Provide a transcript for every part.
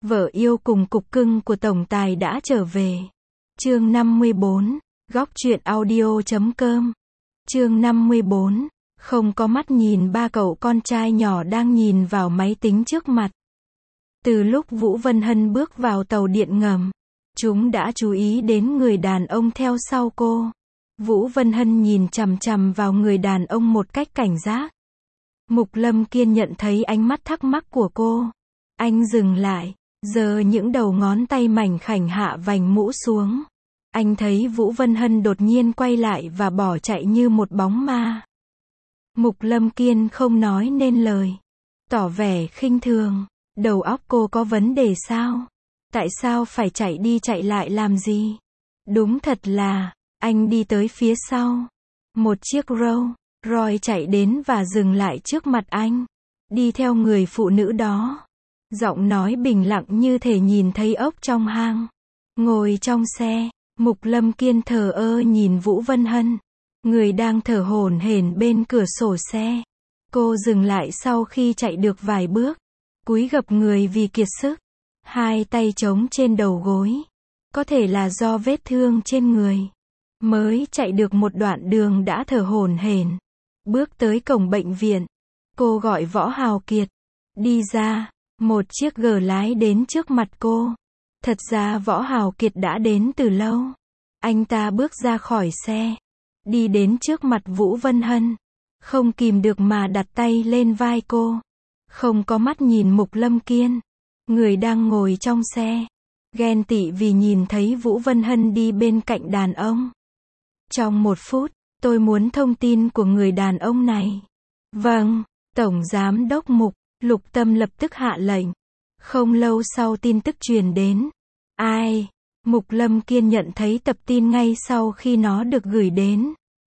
Vợ yêu cùng cục cưng của tổng tài đã trở về. Chương 54, góc truyện audio.com. Chương 54, không có mắt nhìn ba cậu con trai nhỏ đang nhìn vào máy tính trước mặt. Từ lúc Vũ Vân Hân bước vào tàu điện ngầm, chúng đã chú ý đến người đàn ông theo sau cô. Vũ Vân Hân nhìn chằm chằm vào người đàn ông một cách cảnh giác. Mục Lâm Kiên nhận thấy ánh mắt thắc mắc của cô. Anh dừng lại, giơ những đầu ngón tay mảnh khảnh hạ vành mũ xuống. Anh thấy Vũ Vân Hân đột nhiên quay lại và bỏ chạy như một bóng ma. Mục Lâm Kiên không nói nên lời, tỏ vẻ khinh thường. Đầu óc cô có vấn đề sao? Tại sao phải chạy đi chạy lại làm gì? Đúng thật là, anh đi tới phía sau. Một chiếc Rolls Royce chạy đến và dừng lại trước mặt anh. Đi theo người phụ nữ đó. Giọng nói bình lặng như thể nhìn thấy ốc trong hang. Ngồi trong xe, Mục Lâm Kiên thờ ơ nhìn Vũ Vân Hân, người đang thở hổn hển bên cửa sổ xe. Cô dừng lại sau khi chạy được vài bước, cúi gập người vì kiệt sức, hai tay chống trên đầu gối. Có thể là do vết thương trên người. Mới chạy được một đoạn đường đã thở hổn hển. Bước tới cổng bệnh viện, cô gọi Võ Hào Kiệt. Đi ra, một chiếc G lái đến trước mặt cô. Thật ra Võ Hào Kiệt đã đến từ lâu. Anh ta bước ra khỏi xe, đi đến trước mặt Vũ Vân Hân, không kìm được mà đặt tay lên vai cô. Không có mắt nhìn Mục Lâm Kiên, người đang ngồi trong xe, ghen tị vì nhìn thấy Vũ Vân Hân đi bên cạnh đàn ông. Trong 1 phút, tôi muốn thông tin của người đàn ông này. Vâng, Tổng Giám đốc Mục, Lục Tâm lập tức hạ lệnh. Không lâu sau tin tức truyền đến. Ai? Mục Lâm Kiên nhận thấy tập tin ngay sau khi nó được gửi đến.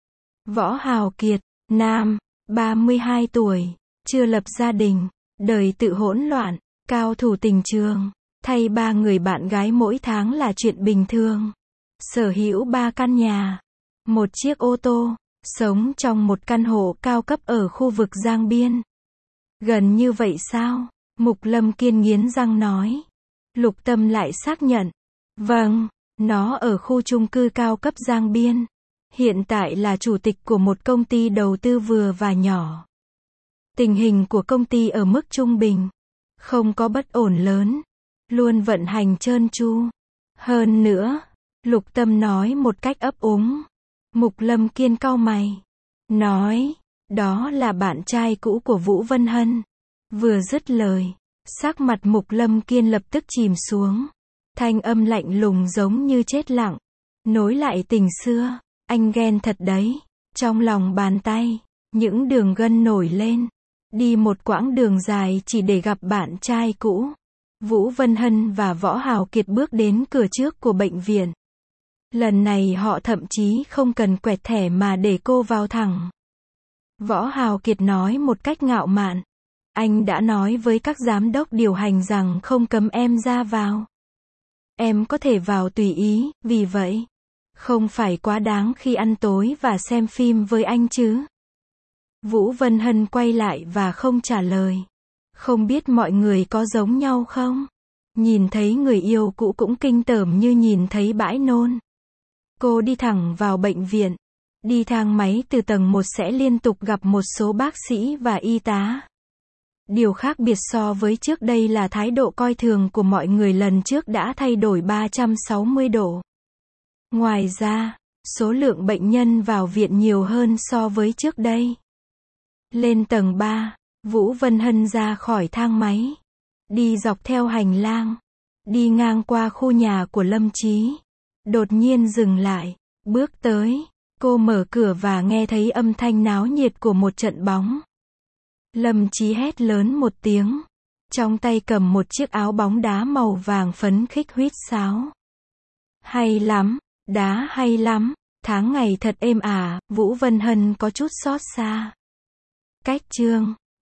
Võ Hào Kiệt, nam, 32 tuổi, chưa lập gia đình, đời tự hỗn loạn, cao thủ tình trường, thay 3 người bạn gái mỗi tháng là chuyện bình thường. Sở hữu 3 căn nhà, 1 chiếc ô tô, sống trong một căn hộ cao cấp ở khu vực Giang Biên. Gần như vậy sao? Mục Lâm Kiên nghiến răng nói. Lục Tâm lại xác nhận. Vâng, nó ở khu chung cư cao cấp Giang Biên. Hiện tại là chủ tịch của một công ty đầu tư vừa và nhỏ. Tình hình của công ty ở mức trung bình, không có bất ổn lớn, luôn vận hành trơn tru. Hơn nữa, Lục Tâm nói một cách ấp úng. Mục Lâm Kiên cau mày, nói, đó là bạn trai cũ của Vũ Vân Hân. Vừa dứt lời, sắc mặt Mục Lâm Kiên lập tức chìm xuống. Thanh âm lạnh lùng giống như chết lặng. Nối lại tình xưa, anh ghen thật đấy. Trong lòng bàn tay, những đường gân nổi lên. Đi một quãng đường dài chỉ để gặp bạn trai cũ. Vũ Vân Hân và Võ Hào Kiệt bước đến cửa trước của bệnh viện. Lần này họ thậm chí không cần quẹt thẻ mà để cô vào thẳng. Võ Hào Kiệt nói một cách ngạo mạn. Anh đã nói với các giám đốc điều hành rằng không cấm em ra vào. Em có thể vào tùy ý, vì vậy, không phải quá đáng khi ăn tối và xem phim với anh chứ. Vũ Vân Hân quay lại và không trả lời. Không biết mọi người có giống nhau không? Nhìn thấy người yêu cũ cũng kinh tởm như nhìn thấy bãi nôn. Cô đi thẳng vào bệnh viện. Đi thang máy từ tầng 1 sẽ liên tục gặp một số bác sĩ và y tá. Điều khác biệt so với trước đây là thái độ coi thường của mọi người lần trước đã thay đổi 360 độ. Ngoài ra, số lượng bệnh nhân vào viện nhiều hơn so với trước đây. Lên tầng 3, Vũ Vân Hân ra khỏi thang máy. Đi dọc theo hành lang. Đi ngang qua khu nhà của Lâm Chí. Đột nhiên dừng lại, bước tới. Cô mở cửa và nghe thấy âm thanh náo nhiệt của một trận bóng. Lâm Chí hét lớn một tiếng. Trong tay cầm một chiếc áo bóng đá màu vàng phấn khích huýt sáo. Hay lắm, đá hay lắm, tháng ngày thật êm ả, Vũ Vân Hân có chút xót xa. Cách chương